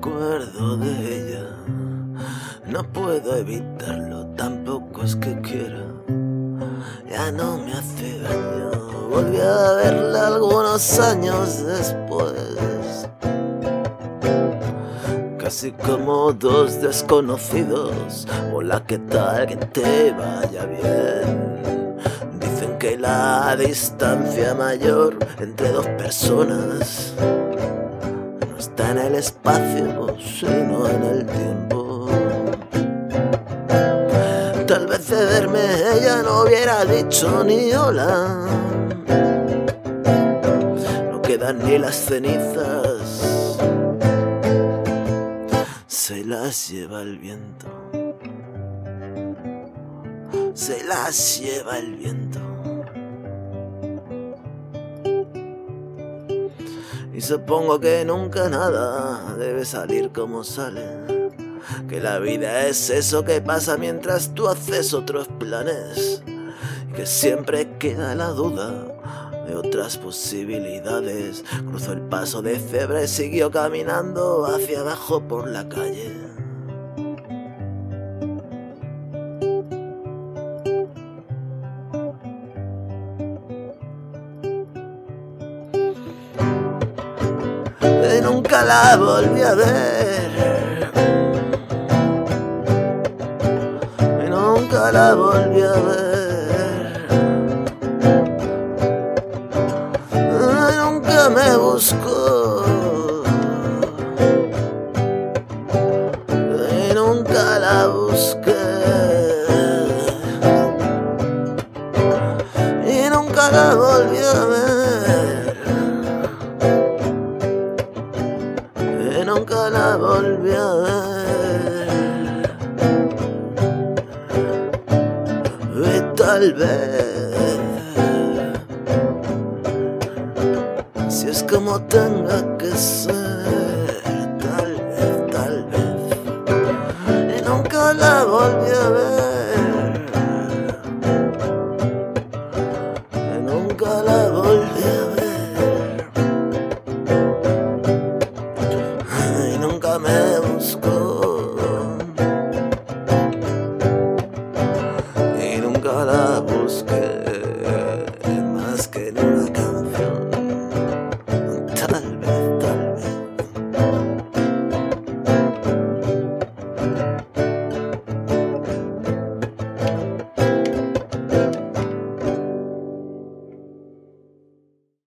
acuerdo de ella. No puedo evitarlo, tampoco es que quiera. Ya no me hace daño. Volví a verla algunos años después, casi como dos desconocidos. Hola, ¿qué tal? Que te vaya bien. Dicen que la distancia mayor entre dos personas no está en el espacio, sino en el tiempo. Tal vez de verme ella no hubiera dicho ni hola. No quedan ni las cenizas, se las lleva el viento. Se las lleva el viento. Y supongo que nunca nada debe salir como sale, que la vida es eso que pasa mientras tú haces otros planes, y que siempre queda la duda de otras posibilidades. Cruzó el paso de cebra y siguió caminando hacia abajo por la calle. Y nunca la volví a ver. Y nunca la volví a ver. Y nunca me buscó. Y nunca la busqué. Y nunca la volví a ver. Y nunca la volví a ver. Y tal vez, si es como tenga que ser, tal vez. Y nunca la volví a ver. Y nunca la volví a ver. Y nunca me buscó. Y nunca la busqué.